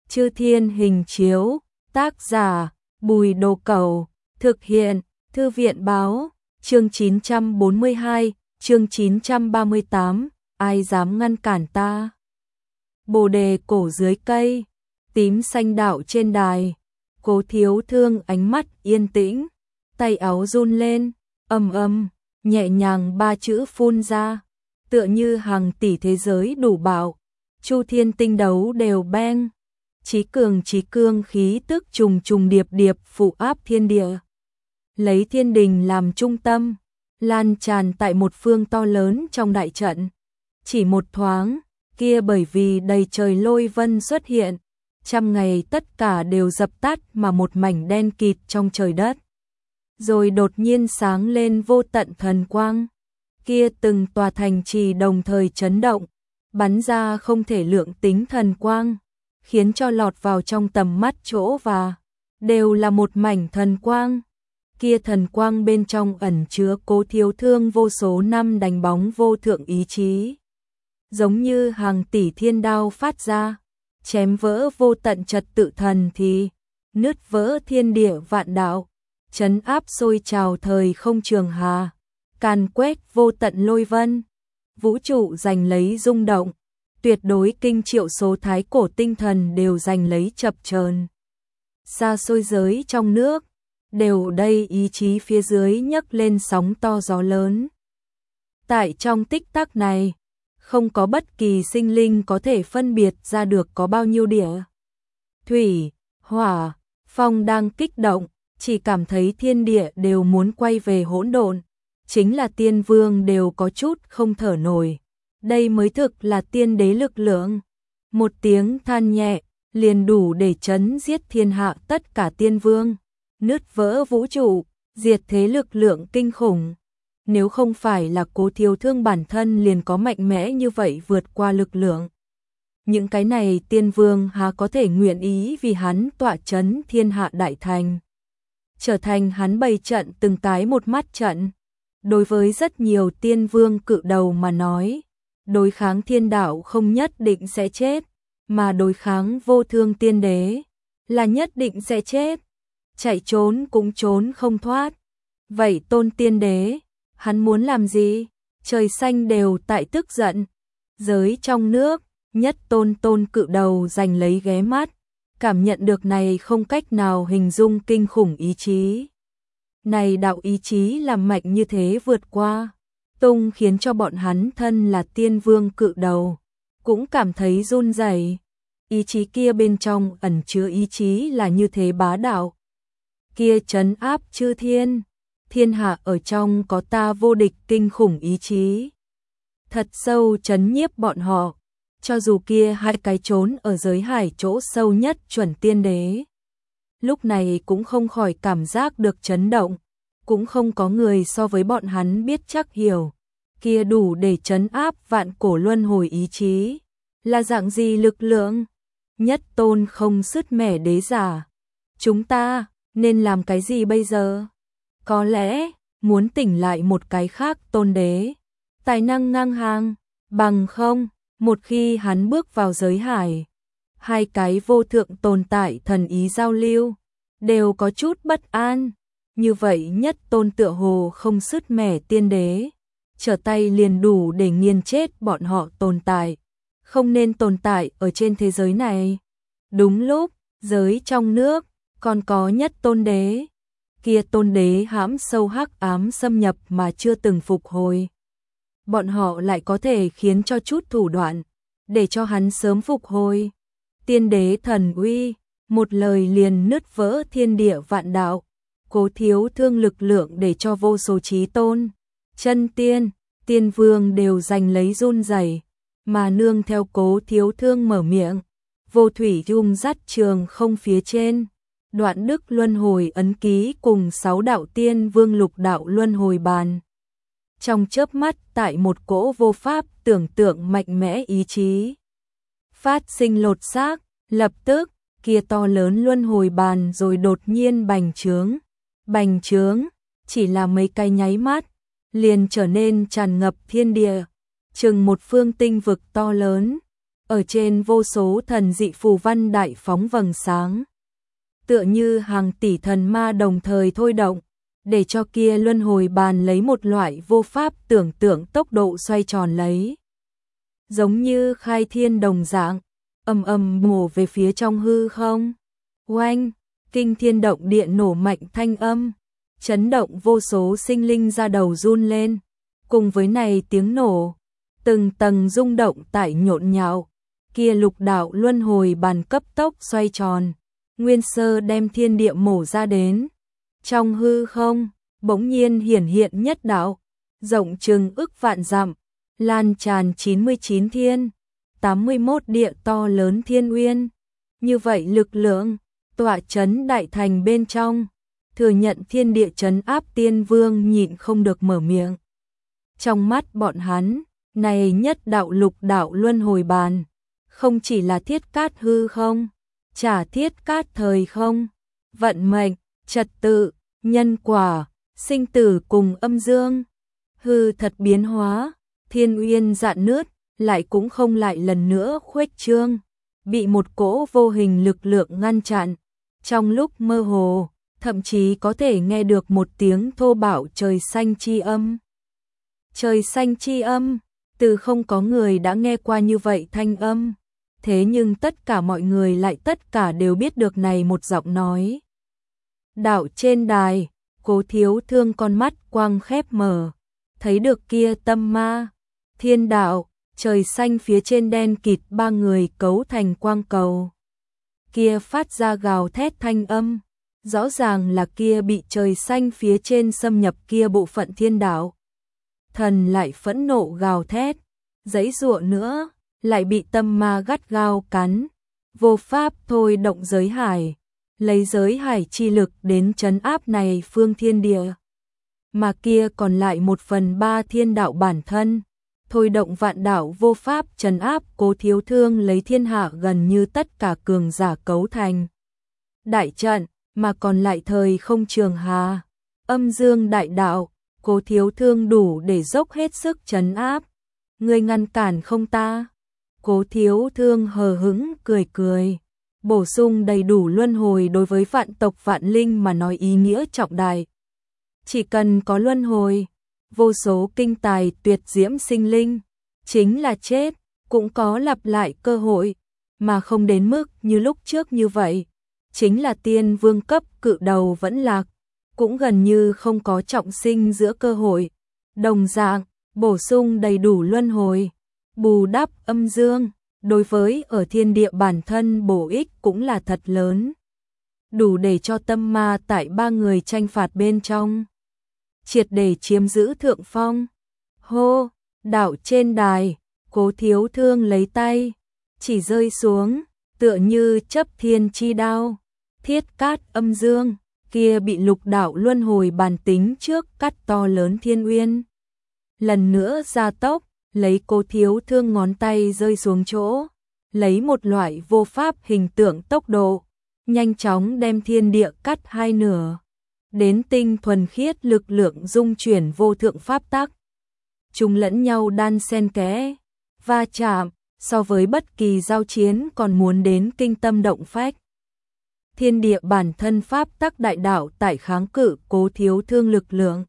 Chư Thiên Hình Chiếu, tác giả Bùi Đồ Cẩu, thực hiện Thư viện Báo, chương 942, chương 938, ai dám ngăn cản ta. Bồ đề cổ dưới cây, tím xanh đạo trên đài, Cố Thiếu Thương ánh mắt yên tĩnh, tay áo run lên, nhẹ nhàng ba chữ phun ra, tựa như hàng tỷ thế giới đủ bạo, chu thiên tinh đấu đều beng. Chí cương khí tức trùng trùng điệp điệp phụ áp thiên địa. Lấy thiên đình làm trung tâm, lan tràn tại một phương to lớn trong đại trận. Chỉ một thoáng, kia bởi vì đầy trời lôi vân xuất hiện, trăm ngày tất cả đều dập tắt mà một mảnh đen kịt trong trời đất. Rồi đột nhiên sáng lên vô tận thần quang, kia từng tòa thành trì đồng thời chấn động, bắn ra không thể lượng tính thần quang, khiến cho lọt vào trong tầm mắt chỗ và đều là một mảnh thần quang. Kia thần quang bên trong ẩn chứa Cố Thiếu Thương vô số năm đánh bóng vô thượng ý chí. Giống như hàng tỷ thiên đao phát ra, chém vỡ vô tận trật tự thần thì, nứt vỡ thiên địa vạn đạo, trấn áp sôi trào thời không trường hà, càn quét vô tận lôi vân, vũ trụ giành lấy rung động, tuyệt đối kinh triệu số thái cổ tinh thần đều giành lấy chập chờn. Xa xôi giới trong nước, đều đây ý chí phía dưới nhấc lên sóng to gió lớn. Tại trong tích tắc này, không có bất kỳ sinh linh có thể phân biệt ra được có bao nhiêu địa. Thủy, hỏa, phong đang kích động, chỉ cảm thấy thiên địa đều muốn quay về hỗn độn, chính là tiên vương đều có chút không thở nổi. Đây mới thực là tiên đế lực lượng. Một tiếng than nhẹ, liền đủ để chấn giết thiên hạ tất cả tiên vương, nứt vỡ vũ trụ, diệt thế lực lượng kinh khủng. Nếu không phải là Cố Thiếu Thương bản thân liền có mạnh mẽ như vậy vượt qua lực lượng, những cái này tiên vương há có thể nguyện ý vì hắn tọa chấn thiên hạ đại thành, trở thành hắn bày trận từng cái một mắt trận. Đối với rất nhiều tiên vương cự đầu mà nói, đối kháng thiên đạo không nhất định sẽ chết, mà đối kháng vô thương tiên đế là nhất định sẽ chết, chạy trốn cũng trốn không thoát. Vậy tôn tiên đế, hắn muốn làm gì? Trời xanh đều tại tức giận. Giới trong nước, nhất tôn cự đầu giành lấy ghé mắt, cảm nhận được này không cách nào hình dung kinh khủng ý chí. Này đạo ý chí làm mạnh như thế vượt qua tung, khiến cho bọn hắn thân là tiên vương cự đầu cũng cảm thấy run rẩy. Ý chí kia bên trong ẩn chứa ý chí là như thế bá đạo, kia trấn áp chư thiên, thiên hạ ở trong có ta vô địch kinh khủng ý chí, thật sâu trấn nhiếp bọn họ. Cho dù kia hai cái trốn ở giới hải chỗ sâu nhất chuẩn tiên đế, lúc này cũng không khỏi cảm giác được chấn động, cũng không có người so với bọn hắn biết chắc hiểu, kia đủ để trấn áp vạn cổ luân hồi ý chí, là dạng gì lực lượng. Nhất tôn không sứt mẻ đế giả, chúng ta nên làm cái gì bây giờ? Có lẽ muốn tỉnh lại một cái khác tôn đế, tài năng ngang hàng, bằng không, một khi hắn bước vào giới hải, hai cái vô thượng tồn tại thần ý giao lưu, đều có chút bất an. Như vậy nhất tôn tựa hồ không sứt mẻ tiên đế, trở tay liền đủ để nghiền chết bọn họ tồn tại, không nên tồn tại ở trên thế giới này. Đúng lúc, giới trong nước, còn có nhất tôn đế, kia tôn đế hãm sâu hắc ám xâm nhập mà chưa từng phục hồi. Bọn họ lại có thể khiến cho chút thủ đoạn, để cho hắn sớm phục hồi. Tiên đế thần uy, một lời liền nứt vỡ thiên địa vạn đạo. Cố Thiếu Thương lực lượng để cho vô số chí tôn, chân tiên, tiên vương đều giành lấy run rẩy, mà nương theo Cố Thiếu Thương mở miệng, vô thủy dung dắt trường không phía trên, đoạn đức luân hồi ấn ký cùng 6 đạo tiên vương lục đạo luân hồi bàn. Trong chớp mắt tại một cỗ vô pháp tưởng tượng mạnh mẽ ý chí phát sinh lột xác, lập tức kia to lớn luân hồi bàn rồi đột nhiên bành trướng, chỉ là mấy cái nháy mắt, liền trở nên tràn ngập thiên địa, chừng một phương tinh vực to lớn, ở trên vô số thần dị phù văn đại phóng vầng sáng. Tựa như hàng tỷ thần ma đồng thời thôi động, để cho kia luân hồi bàn lấy một loại vô pháp tưởng tượng tốc độ xoay tròn lấy. Giống như khai thiên đồng dạng, ầm ầm bổ về phía trong hư không. Oanh, kinh thiên động địa nổ mạnh thanh âm, chấn động vô số sinh linh ra đầu run lên. Cùng với này tiếng nổ, từng tầng rung động tại nhộn nhạo, kia lục đạo luân hồi bàn cấp tốc xoay tròn, nguyên sơ đem thiên địa mổ ra đến. Trong hư không, bỗng nhiên hiển hiện nhất đạo, rộng chừng ức vạn dặm, lan tràn 99 thiên, 81 địa to lớn thiên uyên. Như vậy lực lượng, tọa chấn đại thành bên trong, thừa nhận thiên địa chấn áp tiên vương nhịn không được mở miệng. Trong mắt bọn hắn, này nhất đạo lục đạo luân hồi bàn, không chỉ là thiết cát hư không, trả thiết cát thời không, vận mệnh, trật tự, nhân quả, sinh tử cùng âm dương, hư thật biến hóa, thiên uyên dạn nứt, lại cũng không lại lần nữa khuếch trương, bị một cỗ vô hình lực lượng ngăn chặn. Trong lúc mơ hồ, thậm chí có thể nghe được một tiếng thô bạo trời xanh chi âm. Trời xanh chi âm, từ không có người đã nghe qua như vậy thanh âm, thế nhưng tất cả mọi người lại tất cả đều biết được này một giọng nói. Đạo trên đài, Cố Thiếu Thương con mắt quang khép mở, thấy được kia tâm ma, thiên đạo, trời xanh phía trên đen kịt ba người cấu thành quang cầu. Kia phát ra gào thét thanh âm, rõ ràng là kia bị trời xanh phía trên xâm nhập kia bộ phận thiên đạo. Thần lại phẫn nộ gào thét, giãy giụa nữa, lại bị tâm ma gắt gao cắn, vô pháp thôi động giới hải, lấy giới hải chi lực đến trấn áp này phương thiên địa. Mà kia còn lại 1/3 thiên đạo bản thân, thôi động vạn đạo vô pháp trấn áp. Cố Thiếu Thương lấy thiên hạ gần như tất cả cường giả cấu thành đại trận, mà còn lại thời không trường hà, âm dương đại đạo, Cố Thiếu Thương đủ để dốc hết sức trấn áp. Ngươi ngăn cản không ta? Cố Thiếu Thương hờ hững cười cười, bổ sung đầy đủ luân hồi đối với vạn tộc vạn linh mà nói ý nghĩa trọng đại. Chỉ cần có luân hồi, vô số kinh tài tuyệt diễm sinh linh, chính là chết, cũng có lặp lại cơ hội, mà không đến mức như lúc trước như vậy. Chính là tiên vương cấp cự đầu vẫn lạc, cũng gần như không có trọng sinh giữa cơ hội. Đồng dạng, bổ sung đầy đủ luân hồi, bù đắp âm dương, đối với ở thiên địa bản thân bổ ích cũng là thật lớn. Đủ để cho tâm ma tại ba người tranh phạt bên trong triệt để chiếm giữ thượng phong. Hô, đạo trên đài, Cố Thiếu Thương lấy tay chỉ rơi xuống, tựa như chấp thiên chi đao, thiết cát âm dương, kia bị lục đạo luân hồi bàn tính trước cắt to lớn thiên uyên. Lần nữa gia tốc, lấy Cố Thiếu Thương ngón tay rơi xuống chỗ, lấy một loại vô pháp hình tượng tốc độ, nhanh chóng đem thiên địa cắt hai nửa. Đến tinh thuần khiết lực lượng dung chuyển vô thượng pháp tắc. Chúng lẫn nhau đan xen kẽ, va chạm, so với bất kỳ giao chiến còn muốn đến kinh tâm động phách. Thiên địa bản thân pháp tắc đại đạo tại kháng cự Cố Thiếu Thương lực lượng.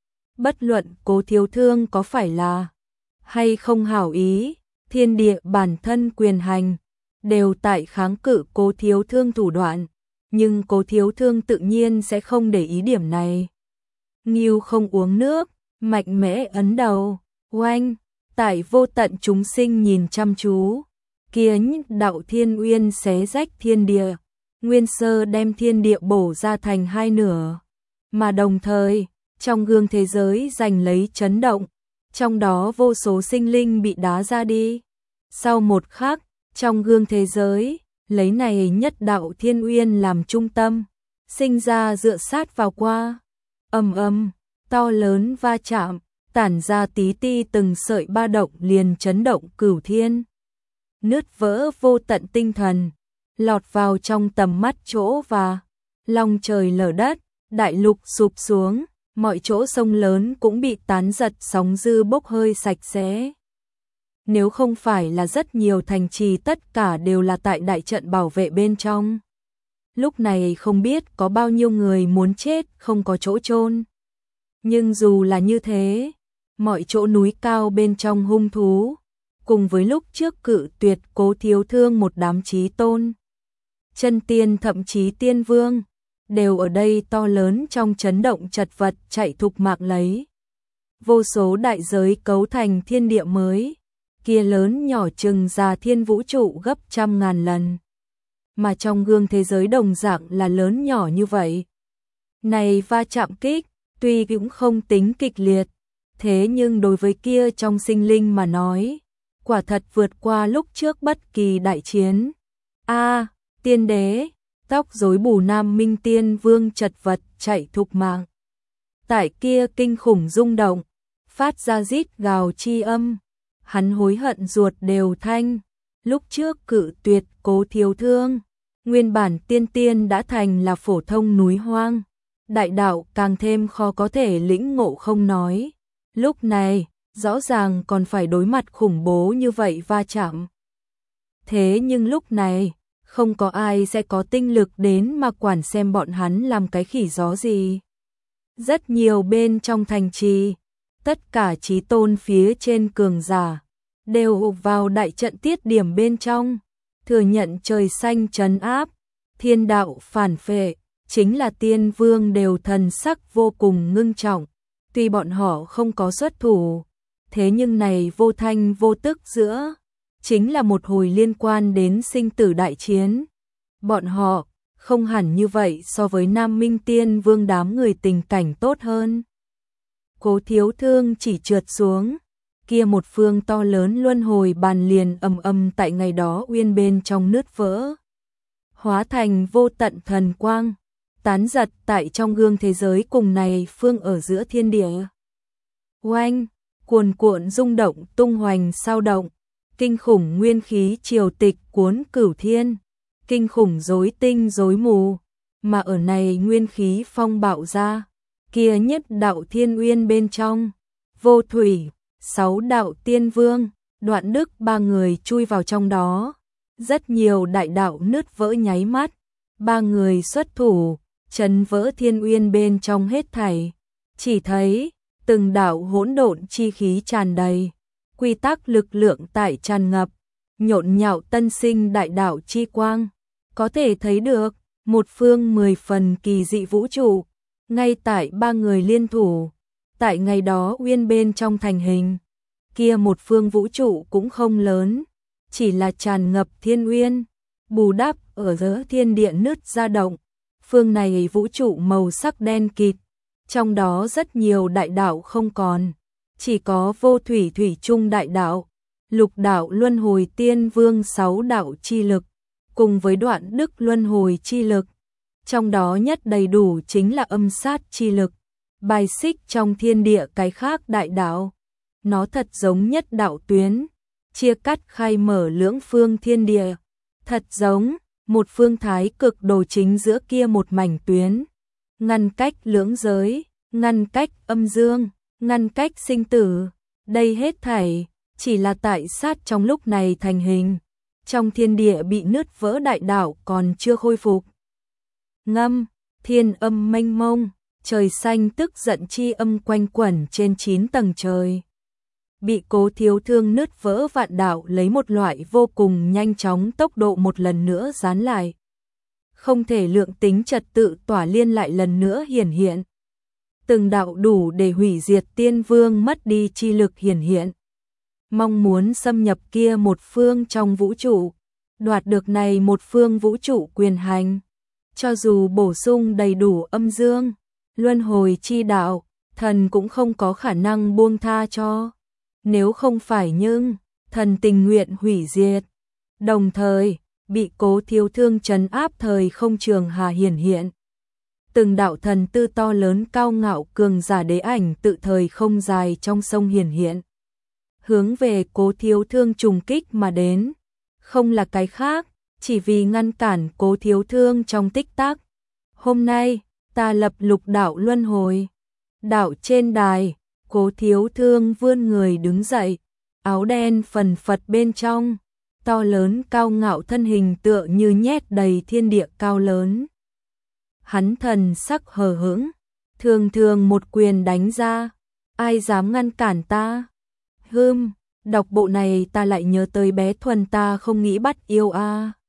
Bất luận Cố Thiếu Thương có phải là hay không hảo ý, thiên địa bản thân quyền hành đều tại kháng cự Cố Thiếu Thương thủ đoạn, nhưng Cố Thiếu Thương tự nhiên sẽ không để ý điểm này. Ngưu không uống nước, mạnh mẽ ấn đầu, oanh, tại vô tận chúng sinh nhìn chăm chú, kia đạo thiên uyên xé rách thiên địa, nguyên sơ đem thiên địa bổ ra thành hai nửa, mà đồng thời, trong gương thế giới giành lấy chấn động, trong đó vô số sinh linh bị đá ra đi. Sau một khắc, trong gương thế giới, lấy này nhất đạo thiên uyên làm trung tâm, sinh ra dựa sát vào qua, ầm ầm, to lớn va chạm, tản ra tí ti từng sợi ba động liền chấn động cửu thiên. Nứt vỡ vô tận tinh thần, lọt vào trong tầm mắt chỗ và long trời lở đất, đại lục sụp xuống, mọi chỗ sông lớn cũng bị tán giật sóng dư bốc hơi sạch sẽ. nếu không phải là rất nhiều thành trì tất cả đều là tại đại trận bảo vệ bên trong. Lúc này không biết có bao nhiêu người muốn chết không có chỗ chôn. Nhưng dù là như thế, mọi chỗ núi cao bên trong hung thú, cùng với lúc trước cự tuyệt Cố Thiếu Thương một đám chí tôn, chân tiên thậm chí tiên vương, đều ở đây to lớn trong chấn động chật vật chạy thục mạng lấy. Vô số đại giới cấu thành thiên địa mới, kia lớn nhỏ chừng già thiên vũ trụ gấp trăm ngàn lần. Mà trong gương thế giới đồng dạng là lớn nhỏ như vậy. Này va chạm kích, tuy cũng không tính kịch liệt, thế nhưng đối với kia trong sinh linh mà nói, quả thật vượt qua lúc trước bất kỳ đại chiến. Tiên đế, tóc rối bù Nam Minh Tiên Vương chật vật chạy thục mạng. Tại kia kinh khủng rung động, phát ra rít gào chi âm, hắn hối hận ruột đều thanh. Lúc trước cự tuyệt Cố Thiếu Thương, nguyên bản tiên đã thành là phổ thông núi hoang, đại đạo càng thêm khó có thể lĩnh ngộ không nói. Lúc này, rõ ràng còn phải đối mặt khủng bố như vậy va chạm. Thế nhưng lúc này, không có ai sẽ có tinh lực đến mà quản xem bọn hắn làm cái khỉ gió gì. Rất nhiều bên trong thành trì, tất cả chí tôn phía trên cường giả, đều hụp vào đại trận tiết điểm bên trong, thừa nhận trời xanh trấn áp, thiên đạo phản phệ, chính là tiên vương đều thần sắc vô cùng ngưng trọng. Tuy bọn họ không có xuất thủ, thế nhưng này vô thanh vô tức giữa, chính là một hồi liên quan đến sinh tử đại chiến. Bọn họ không hẳn như vậy so với Nam Minh Tiên Vương đám người tình cảnh tốt hơn. Cố Thiếu Thương chỉ trượt xuống, kia một phương to lớn luân hồi bàn liền ầm ầm tại ngày đó uyên bên trong nứt vỡ, hóa thành vô tận thần quang, tán giật tại trong gương thế giới cùng này phương ở giữa thiên địa. Oanh, cuồn cuộn rung động tung hoành sao động, kinh khủng nguyên khí triều tịch cuốn cửu thiên, kinh khủng rối tinh rối mù, mà ở này nguyên khí phong bạo ra, kia nhất đạo thiên uyên bên trong, Vô Thủy, 6 đạo tiên vương, Đoạn Đức 3 người chui vào trong đó, rất nhiều đại đạo nứt vỡ nháy mắt, 3 người xuất thủ, chấn vỡ thiên uyên bên trong hết thảy, chỉ thấy từng đạo hỗn độn chi khí tràn đầy, quy tắc lực lượng tại tràn ngập, nhộn nhạo tân sinh đại đạo chi quang, có thể thấy được một phương 10 phần kỳ dị vũ trụ, ngay tại 3 người liên thủ, tại ngày đó uyên bên trong thành hình. Kia một phương vũ trụ cũng không lớn, chỉ là tràn ngập thiên uyên, bù đắp ở giữa thiên địa nứt ra động. Phương này vũ trụ màu sắc đen kịt, trong đó rất nhiều đại đạo không còn, chỉ có Vô Thủy thủy chung đại đạo, Lục đạo luân hồi tiên vương 6 đạo chi lực, cùng với Đoạn Đức luân hồi chi lực. Trong đó nhất đầy đủ chính là âm sát chi lực, bài xích trong thiên địa cái khác đại đạo. Nó thật giống nhất đạo tuyến, chia cắt khai mở lưỡng phương thiên địa, thật giống một phương thái cực đồ chính giữa kia một mảnh tuyến, ngăn cách lưỡng giới, ngăn cách âm dương, ngăn cách sinh tử. Đây hết thảy chỉ là tại sát trong lúc này thành hình, trong thiên địa bị nứt vỡ đại đạo còn chưa khôi phục. Ngâm, thiên âm mênh mông, trời xanh tức giận chi âm quanh quẩn trên 9 tầng trời. Bị Cố Thiếu Thương nứt vỡ vạn đạo lấy một loại vô cùng nhanh chóng tốc độ một lần nữa dán lại. Không thể lượng tính trật tự tỏa liên lại lần nữa hiển hiện. Từng đạo đủ để hủy diệt tiên vương mất đi chi lực hiển hiện. Mong muốn xâm nhập kia một phương trong vũ trụ, đoạt được này một phương vũ trụ quyền hành. Cho dù bổ sung đầy đủ âm dương, luân hồi chi đạo, thần cũng không có khả năng buông tha cho. Nếu không phải nhưng, thần tình nguyện hủy diệt. Đồng thời, bị Cố Thiếu Thương trấn áp thời không trường hà hiển hiện. Từng đạo thần tư to lớn cao ngạo cường giả đế ảnh tự thời không dài trong sông hiển hiện. Hướng về Cố Thiếu Thương trùng kích mà đến. Không là cái khác, chỉ vì ngăn cản Cố Thiếu Thương trong tích tắc. Hôm nay, ta lập lục đạo luân hồi. Đạo trên đài, Cố Thiếu Thương vươn người đứng dậy, áo đen phần phật bên trong, to lớn cao ngạo thân hình tựa như nhét đầy thiên địa cao lớn. Hắn thần sắc hờ hững, thường thường một quyền đánh ra, ai dám ngăn cản ta? Đọc bộ này ta lại nhớ tới bé Thuần ta không nghĩ bắt yêu a.